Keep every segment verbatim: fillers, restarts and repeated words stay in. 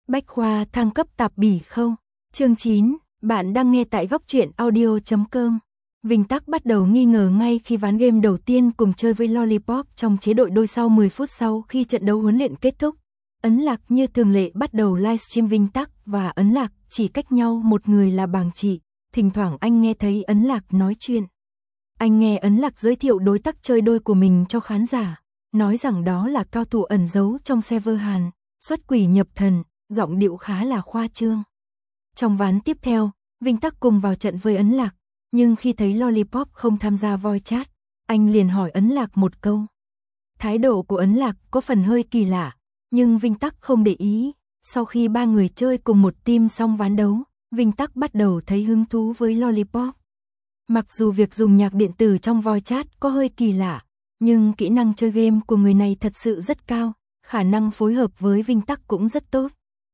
Bách khoa thăng cấp tạp bỉ không? Chương chín, bạn đang nghe tại góc truyện audio chấm com. Vinh Tắc bắt đầu nghi ngờ ngay khi ván game đầu tiên cùng chơi với Lollipop trong chế đội đôi sau mười phút sau khi trận đấu huấn luyện kết thúc. Ấn Lạc như thường lệ bắt đầu livestream Vinh Tắc và Ấn Lạc chỉ cách nhau một người là Bàng Chị. Thỉnh thoảng anh nghe thấy Ấn Lạc nói chuyện. Anh nghe Ấn Lạc giới thiệu đối tác chơi đôi của mình cho khán giả, nói rằng đó là cao thủ ẩn giấu trong server Hàn, xuất quỷ nhập thần, giọng điệu khá là khoa trương. Trong ván tiếp theo, Vinh Tắc cùng vào trận với Ấn Lạc, nhưng khi thấy Lollipop không tham gia voice chat, anh liền hỏi Ấn Lạc một câu. Thái độ của Ấn Lạc có phần hơi kỳ lạ, nhưng Vinh Tắc không để ý. Sau khi ba người chơi cùng một team xong ván đấu, Vinh Tắc bắt đầu thấy hứng thú với Lollipop. Mặc dù việc dùng nhạc điện tử trong voice chat có hơi kỳ lạ, nhưng kỹ năng chơi game của người này thật sự rất cao, khả năng phối hợp với Vinh Tắc cũng rất tốt.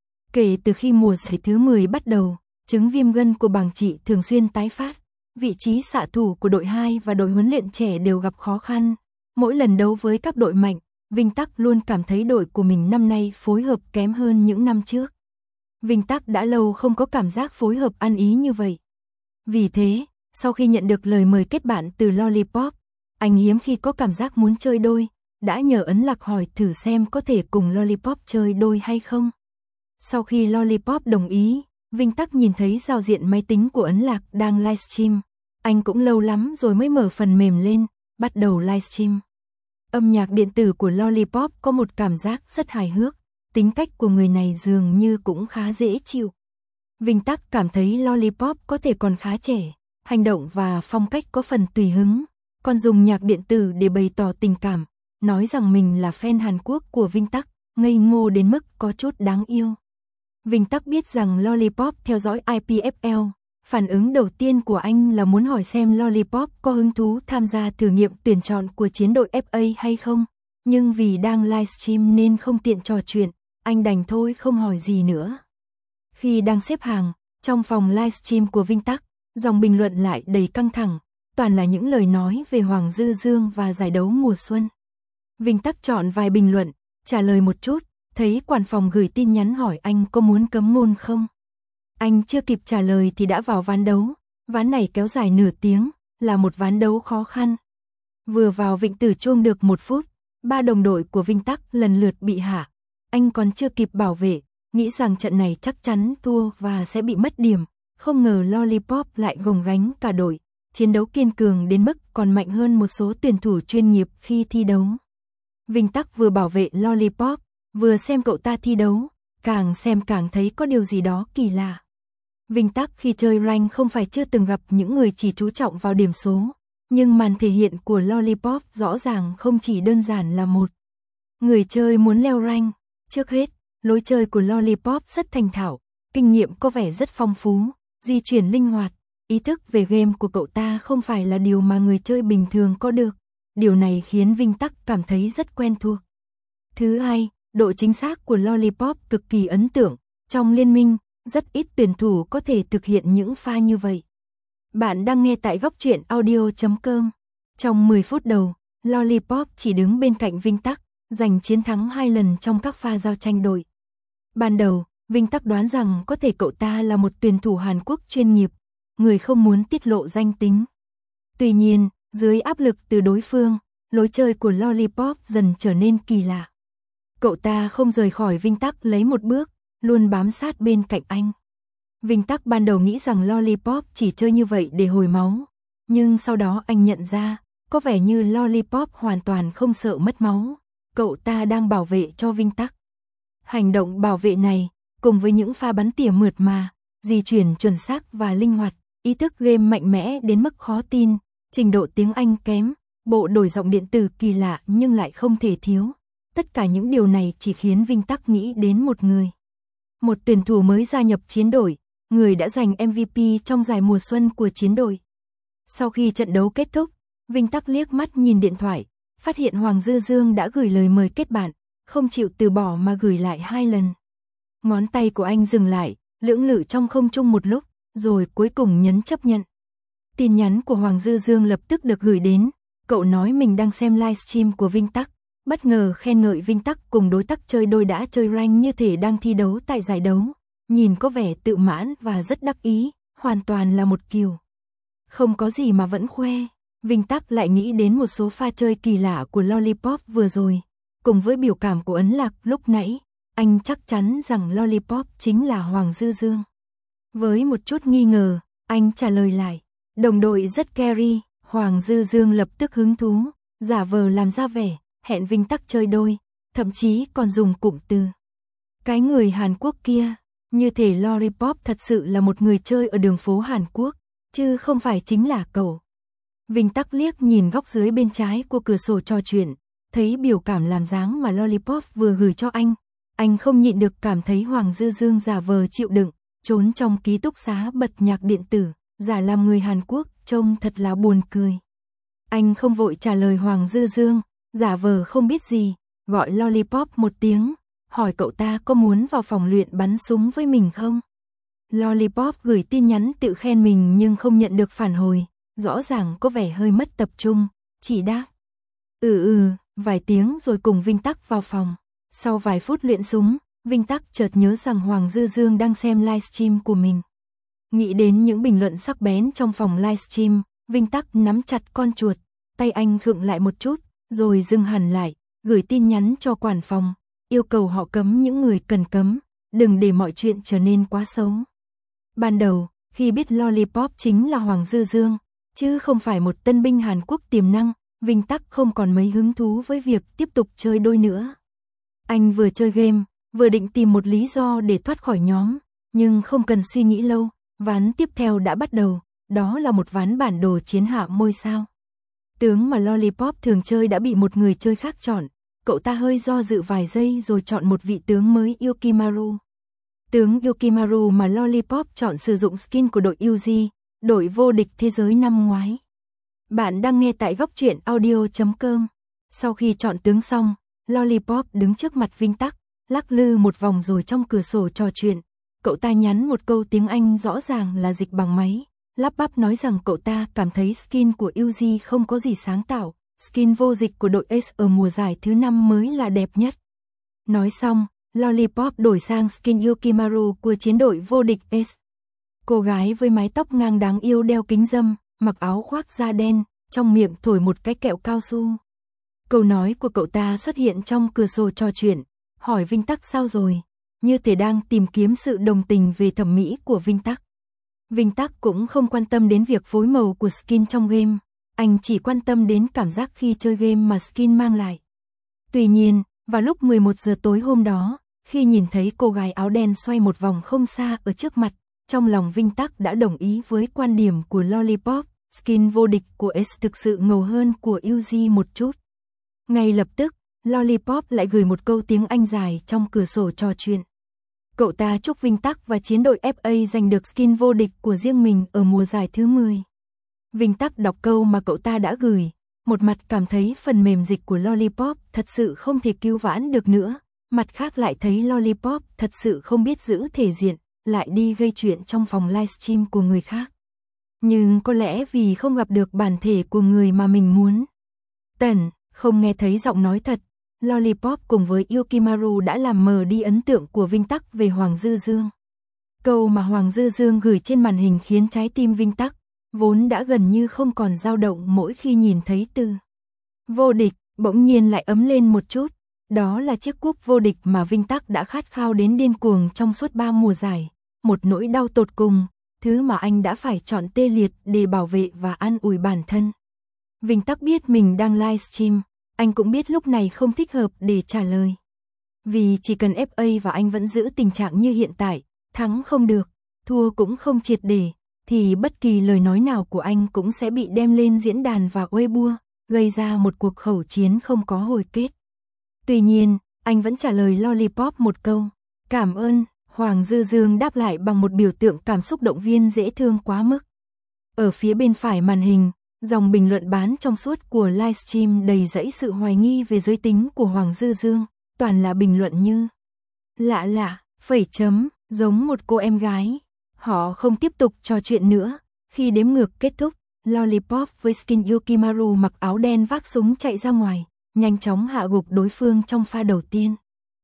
Kể từ khi mùa giải thứ mười bắt đầu, chứng viêm gân của Bàng Chị thường xuyên tái phát. Vị trí xạ thủ của đội hai và đội huấn luyện trẻ đều gặp khó khăn. Mỗi lần đấu với các đội mạnh, Vinh Tắc luôn cảm thấy đội của mình năm nay phối hợp kém hơn những năm trước. Vinh Tắc đã lâu không có cảm giác phối hợp ăn ý như vậy. Vì thế, sau khi nhận được lời mời kết bạn từ Lollipop, anh hiếm khi có cảm giác muốn chơi đôi, đã nhờ Ấn Lạc hỏi thử xem có thể cùng Lollipop chơi đôi hay không. Sau khi Lollipop đồng ý, Vinh Tắc nhìn thấy giao diện máy tính của Ấn Lạc đang livestream. Anh cũng lâu lắm rồi mới mở phần mềm lên, bắt đầu livestream. Âm nhạc điện tử của Lollipop có một cảm giác rất hài hước, tính cách của người này dường như cũng khá dễ chịu. Vinh Tắc cảm thấy Lollipop có thể còn khá trẻ, hành động và phong cách có phần tùy hứng, còn dùng nhạc điện tử để bày tỏ tình cảm, nói rằng mình là fan Hàn Quốc của Vinh Tắc, ngây ngô đến mức có chút đáng yêu. Vinh Tắc biết rằng Lollipop theo dõi i pê ép lờ, phản ứng đầu tiên của anh là muốn hỏi xem Lollipop có hứng thú tham gia thử nghiệm tuyển chọn của chiến đội ép a hay không, nhưng vì đang livestream nên không tiện trò chuyện, anh đành thôi không hỏi gì nữa. Khi đang xếp hàng, trong phòng livestream của Vinh Tắc, dòng bình luận lại đầy căng thẳng, toàn là những lời nói về Hoàng Dư Dương và giải đấu mùa xuân. Vinh Tắc chọn vài bình luận, trả lời một chút, thấy quản phòng gửi tin nhắn hỏi anh có muốn cấm ngôn không. Anh chưa kịp trả lời thì đã vào ván đấu, ván này kéo dài nửa tiếng, là một ván đấu khó khăn. Vừa vào vịnh Tử Chuông được một phút, ba đồng đội của Vinh Tắc lần lượt bị hạ. Anh còn chưa kịp bảo vệ, nghĩ rằng trận này chắc chắn thua và sẽ bị mất điểm. Không ngờ Lollipop lại gồng gánh cả đội, chiến đấu kiên cường đến mức còn mạnh hơn một số tuyển thủ chuyên nghiệp khi thi đấu. Vinh Tắc vừa bảo vệ Lollipop, vừa xem cậu ta thi đấu, càng xem càng thấy có điều gì đó kỳ lạ. Vinh Tắc khi chơi rank không phải chưa từng gặp những người chỉ chú trọng vào điểm số, nhưng màn thể hiện của Lollipop rõ ràng không chỉ đơn giản là một người chơi muốn leo rank. Trước hết, lối chơi của Lollipop rất thành thạo, kinh nghiệm có vẻ rất phong phú, di chuyển linh hoạt, ý thức về game của cậu ta không phải là điều mà người chơi bình thường có được. Điều này khiến Vinh Tắc cảm thấy rất quen thuộc. Thứ hai, độ chính xác của Lollipop cực kỳ ấn tượng. Trong liên minh, rất ít tuyển thủ có thể thực hiện những pha như vậy. Bạn đang nghe tại góc truyện audio chấm com. Trong mười phút đầu, Lollipop chỉ đứng bên cạnh Vinh Tắc, giành chiến thắng hai lần trong các pha giao tranh đội. Ban đầu, Vinh Tắc đoán rằng có thể cậu ta là một tuyển thủ Hàn Quốc chuyên nghiệp, người không muốn tiết lộ danh tính. Tuy nhiên, dưới áp lực từ đối phương, lối chơi của Lollipop dần trở nên kỳ lạ. Cậu ta không rời khỏi Vinh Tắc lấy một bước, luôn bám sát bên cạnh anh. Vinh Tắc ban đầu nghĩ rằng Lollipop chỉ chơi như vậy để hồi máu, nhưng sau đó anh nhận ra, có vẻ như Lollipop hoàn toàn không sợ mất máu, cậu ta đang bảo vệ cho Vinh Tắc. Hành động bảo vệ này, cùng với những pha bắn tỉa mượt mà, di chuyển chuẩn xác và linh hoạt, ý thức game mạnh mẽ đến mức khó tin, trình độ tiếng Anh kém, bộ đổi giọng điện tử kỳ lạ nhưng lại không thể thiếu. Tất cả những điều này chỉ khiến Vinh Tắc nghĩ đến một người. Một tuyển thủ mới gia nhập chiến đội, người đã giành em vê pê trong giải mùa xuân của chiến đội. Sau khi trận đấu kết thúc, Vinh Tắc liếc mắt nhìn điện thoại, phát hiện Hoàng Dư Dương đã gửi lời mời kết bạn, không chịu từ bỏ mà gửi lại hai lần. Ngón tay của anh dừng lại, lưỡng lự trong không trung một lúc, rồi cuối cùng nhấn chấp nhận. Tin nhắn của Hoàng Dư Dương lập tức được gửi đến, cậu nói mình đang xem livestream của Vinh Tắc, bất ngờ khen ngợi Vinh Tắc cùng đối tác chơi đôi đã chơi rank như thể đang thi đấu tại giải đấu, nhìn có vẻ tự mãn và rất đắc ý, hoàn toàn là một kiểu. Không có gì mà vẫn khoe. Vinh Tắc lại nghĩ đến một số pha chơi kỳ lạ của Lollipop vừa rồi, cùng với biểu cảm của Ấn Lạc lúc nãy, anh chắc chắn rằng Lollipop chính là Hoàng Dư Dương. Với một chút nghi ngờ, anh trả lời lại, đồng đội rất carry. Hoàng Dư Dương lập tức hứng thú, giả vờ làm ra vẻ, hẹn Vinh Tắc chơi đôi, thậm chí còn dùng cụm từ. Cái người Hàn Quốc kia, như thể Lollipop thật sự là một người chơi ở đường phố Hàn Quốc, chứ không phải chính là cậu. Vinh Tắc liếc nhìn góc dưới bên trái của cửa sổ trò chuyện, thấy biểu cảm làm dáng mà Lollipop vừa gửi cho anh. Anh không nhịn được cảm thấy Hoàng Dư Dương giả vờ chịu đựng, trốn trong ký túc xá bật nhạc điện tử, giả làm người Hàn Quốc, trông thật là buồn cười. Anh không vội trả lời Hoàng Dư Dương, giả vờ không biết gì, gọi Lollipop một tiếng, hỏi cậu ta có muốn vào phòng luyện bắn súng với mình không. Lollipop gửi tin nhắn tự khen mình nhưng không nhận được phản hồi, rõ ràng có vẻ hơi mất tập trung, chỉ đáp. Ừ ừ, vài tiếng rồi cùng Vinh Tắc vào phòng. Sau vài phút luyện súng, Vinh Tắc chợt nhớ rằng Hoàng Dư Dương đang xem livestream của mình. Nghĩ đến những bình luận sắc bén trong phòng livestream, Vinh Tắc nắm chặt con chuột, tay anh khựng lại một chút, rồi dừng hẳn lại, gửi tin nhắn cho quản phòng, yêu cầu họ cấm những người cần cấm, đừng để mọi chuyện trở nên quá xấu. Ban đầu, khi biết Lollipop chính là Hoàng Dư Dương, chứ không phải một tân binh Hàn Quốc tiềm năng, Vinh Tắc không còn mấy hứng thú với việc tiếp tục chơi đôi nữa. Anh vừa chơi game, vừa định tìm một lý do để thoát khỏi nhóm, nhưng không cần suy nghĩ lâu, ván tiếp theo đã bắt đầu, đó là một ván bản đồ chiến hạ ngôi sao. Tướng mà Lollipop thường chơi đã bị một người chơi khác chọn, cậu ta hơi do dự vài giây rồi chọn một vị tướng mới Yukimaru. Tướng Yukimaru mà Lollipop chọn sử dụng skin của đội u giê, đội vô địch thế giới năm ngoái. Bạn đang nghe tại góc truyện audio chấm com. Sau khi chọn tướng xong, Lollipop đứng trước mặt Vinh Tắc, lắc lư một vòng rồi trong cửa sổ trò chuyện. Cậu ta nhắn một câu tiếng Anh rõ ràng là dịch bằng máy, lắp bắp nói rằng cậu ta cảm thấy skin của u giê không có gì sáng tạo, skin vô dịch của đội Ace ở mùa giải thứ năm mới là đẹp nhất. Nói xong, Lollipop đổi sang skin Yukimaru của chiến đội vô địch Ace. Cô gái với mái tóc ngang đáng yêu đeo kính râm, mặc áo khoác da đen, trong miệng thổi một cái kẹo cao su. Câu nói của cậu ta xuất hiện trong cửa sổ trò chuyện, hỏi Vinh Tắc sao rồi, như thể đang tìm kiếm sự đồng tình về thẩm mỹ của Vinh Tắc. Vinh Tắc cũng không quan tâm đến việc phối màu của skin trong game, anh chỉ quan tâm đến cảm giác khi chơi game mà skin mang lại. Tuy nhiên, vào lúc mười một giờ tối hôm đó, khi nhìn thấy cô gái áo đen xoay một vòng không xa ở trước mặt, trong lòng Vinh Tắc đã đồng ý với quan điểm của Lollipop, skin vô địch của Ace thực sự ngầu hơn của u giê một chút. Ngay lập tức, Lollipop lại gửi một câu tiếng Anh dài trong cửa sổ trò chuyện. Cậu ta chúc Vinh Tắc và chiến đội ép a giành được skin vô địch của riêng mình ở mùa giải thứ mười. Vinh Tắc đọc câu mà cậu ta đã gửi, một mặt cảm thấy phần mềm dịch của Lollipop thật sự không thể cứu vãn được nữa, mặt khác lại thấy Lollipop thật sự không biết giữ thể diện, lại đi gây chuyện trong phòng livestream của người khác. Nhưng có lẽ vì không gặp được bản thể của người mà mình muốn. Tần, không nghe thấy giọng nói thật, Lollipop cùng với Yukimaru đã làm mờ đi ấn tượng của Vinh Tắc về Hoàng Dư Dương. Câu mà Hoàng Dư Dương gửi trên màn hình khiến trái tim Vinh Tắc, vốn đã gần như không còn dao động mỗi khi nhìn thấy từ vô địch, bỗng nhiên lại ấm lên một chút. Đó là chiếc cúp vô địch mà Vinh Tắc đã khát khao đến điên cuồng trong suốt ba mùa giải. Một nỗi đau tột cùng, thứ mà anh đã phải chọn tê liệt để bảo vệ và an ủi bản thân. Vinh Tắc biết mình đang livestream, anh cũng biết lúc này không thích hợp để trả lời. Vì chỉ cần ép a và anh vẫn giữ tình trạng như hiện tại, thắng không được, thua cũng không triệt để, thì bất kỳ lời nói nào của anh cũng sẽ bị đem lên diễn đàn và Weibo, gây ra một cuộc khẩu chiến không có hồi kết. Tuy nhiên, anh vẫn trả lời Lollipop một câu, cảm ơn. Hoàng Dư Dương đáp lại bằng một biểu tượng cảm xúc động viên dễ thương quá mức. Ở phía bên phải màn hình, dòng bình luận bán trong suốt của livestream đầy dẫy sự hoài nghi về giới tính của Hoàng Dư Dương, toàn là bình luận như lạ lạ, phẩy chấm, giống một cô em gái. Họ không tiếp tục trò chuyện nữa, khi đếm ngược kết thúc, Lollipop với skin Yukimaru mặc áo đen vác súng chạy ra ngoài, nhanh chóng hạ gục đối phương trong pha đầu tiên.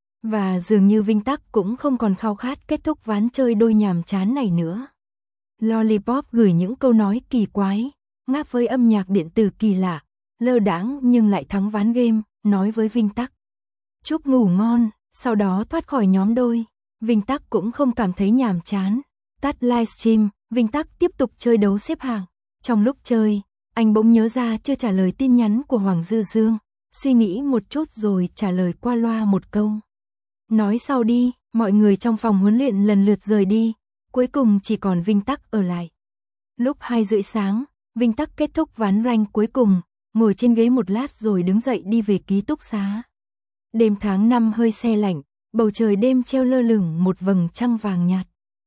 Và dường như Vinh Tắc cũng không còn khao khát kết thúc ván chơi đôi nhàm chán này nữa. Lollipop gửi những câu nói kỳ quái, ngáp với âm nhạc điện tử kỳ lạ, lơ đãng nhưng lại thắng ván game, nói với Vinh Tắc. Chúc ngủ ngon, sau đó thoát khỏi nhóm đôi. Vinh Tắc cũng không cảm thấy nhàm chán. Tắt livestream, Vinh Tắc tiếp tục chơi đấu xếp hạng. Trong lúc chơi, anh bỗng nhớ ra chưa trả lời tin nhắn của Hoàng Dư Dương, suy nghĩ một chút rồi trả lời qua loa một câu. Nói sau đi, mọi người trong phòng huấn luyện lần lượt rời đi, cuối cùng chỉ còn Vinh Tắc ở lại. Lúc hai rưỡi sáng, Vinh Tắc kết thúc ván rank cuối cùng, ngồi trên ghế một lát rồi đứng dậy đi về ký túc xá. Đêm tháng năm hơi se lạnh, bầu trời đêm treo lơ lửng một vầng trăng vàng nhạt.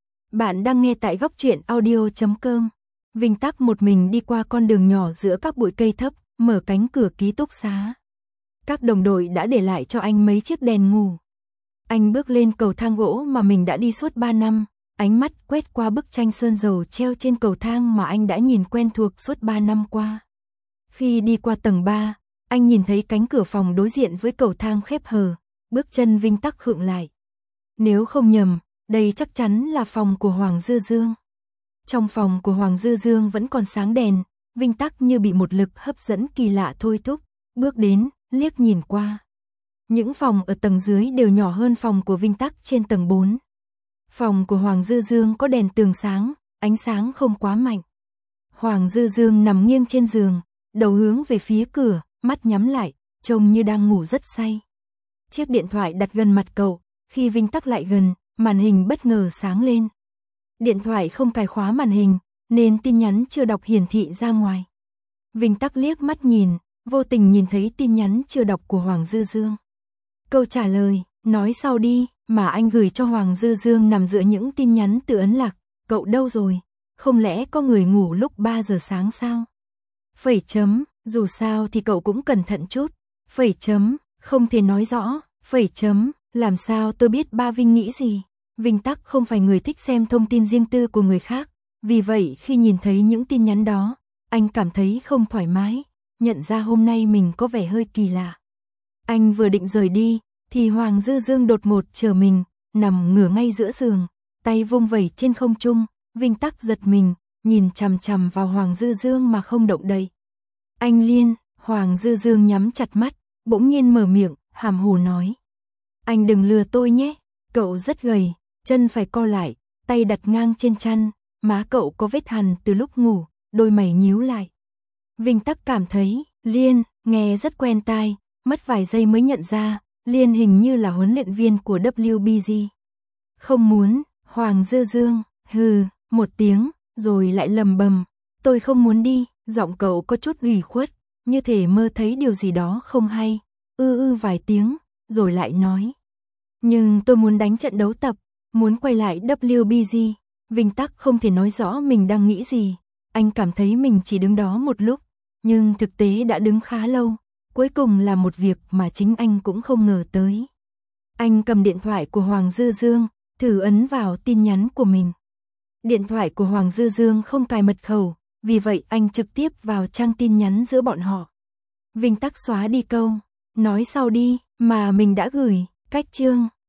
Bạn đang nghe tại góc truyện audio chấm com. Vinh Tắc một mình đi qua con đường nhỏ giữa các bụi cây thấp, mở cánh cửa ký túc xá. Các đồng đội đã để lại cho anh mấy chiếc đèn ngủ. Anh bước lên cầu thang gỗ mà mình đã đi suốt ba năm, ánh mắt quét qua bức tranh sơn dầu treo trên cầu thang mà anh đã nhìn quen thuộc suốt ba năm qua. Khi đi qua tầng ba, anh nhìn thấy cánh cửa phòng đối diện với cầu thang khép hờ, bước chân Vinh Tắc khựng lại. Nếu không nhầm, đây chắc chắn là phòng của Hoàng Dư Dương. Trong phòng của Hoàng Dư Dương vẫn còn sáng đèn, Vinh Tắc như bị một lực hấp dẫn kỳ lạ thôi thúc, bước đến, liếc nhìn qua. Những phòng ở tầng dưới đều nhỏ hơn phòng của Vinh Tắc trên tầng bốn. Phòng của Hoàng Dư Dương có đèn tường sáng, ánh sáng không quá mạnh. Hoàng Dư Dương nằm nghiêng trên giường, đầu hướng về phía cửa, mắt nhắm lại, trông như đang ngủ rất say. Chiếc điện thoại đặt gần mặt cậu, khi Vinh Tắc lại gần, màn hình bất ngờ sáng lên. Điện thoại không cài khóa màn hình, nên tin nhắn chưa đọc hiển thị ra ngoài. Vinh Tắc liếc mắt nhìn, vô tình nhìn thấy tin nhắn chưa đọc của Hoàng Dư Dương. Câu trả lời, nói sau đi, mà anh gửi cho Hoàng Dư Dương nằm giữa những tin nhắn từ ấn lạc. Cậu đâu rồi? Không lẽ có người ngủ lúc ba giờ sáng sao? Phẩy chấm, dù sao thì cậu cũng cẩn thận chút. Phẩy chấm, không thể nói rõ. Phẩy chấm, làm sao tôi biết ba Vinh nghĩ gì? Vinh Tắc không phải người thích xem thông tin riêng tư của người khác. Vì vậy khi nhìn thấy những tin nhắn đó, anh cảm thấy không thoải mái, nhận ra hôm nay mình có vẻ hơi kỳ lạ. Anh vừa định rời đi, thì Hoàng Dư Dương đột ngột chờ mình, nằm ngửa ngay giữa giường, tay vung vẩy trên không trung. Vinh Tắc giật mình, nhìn chằm chằm vào Hoàng Dư Dương mà không động đậy. Anh Liên, Hoàng Dư Dương nhắm chặt mắt, bỗng nhiên mở miệng, hàm hồ nói. Anh đừng lừa tôi nhé, cậu rất gầy, chân phải co lại, tay đặt ngang trên chăn, má cậu có vết hằn từ lúc ngủ, đôi mày nhíu lại. Vinh Tắc cảm thấy, Liên, nghe rất quen tai, mất vài giây mới nhận ra, Liên hình như là huấn luyện viên của W B G. Không muốn, Hoàng Dư Dương, hừ, một tiếng, rồi lại lầm bầm, tôi không muốn đi, giọng cậu có chút ủy khuất, như thể mơ thấy điều gì đó không hay, ư ư vài tiếng, rồi lại nói. Nhưng tôi muốn đánh trận đấu tập, muốn quay lại W B G. Vinh Tắc không thể nói rõ mình đang nghĩ gì, anh cảm thấy mình chỉ đứng đó một lúc, nhưng thực tế đã đứng khá lâu, cuối cùng là một việc mà chính anh cũng không ngờ tới. Anh cầm điện thoại của Hoàng Dư Dương, thử ấn vào tin nhắn của mình. Điện thoại của Hoàng Dư Dương không cài mật khẩu, vì vậy anh trực tiếp vào trang tin nhắn giữa bọn họ. Vinh Tắc xóa đi câu, nói sau đi, mà mình đã gửi, cách chương.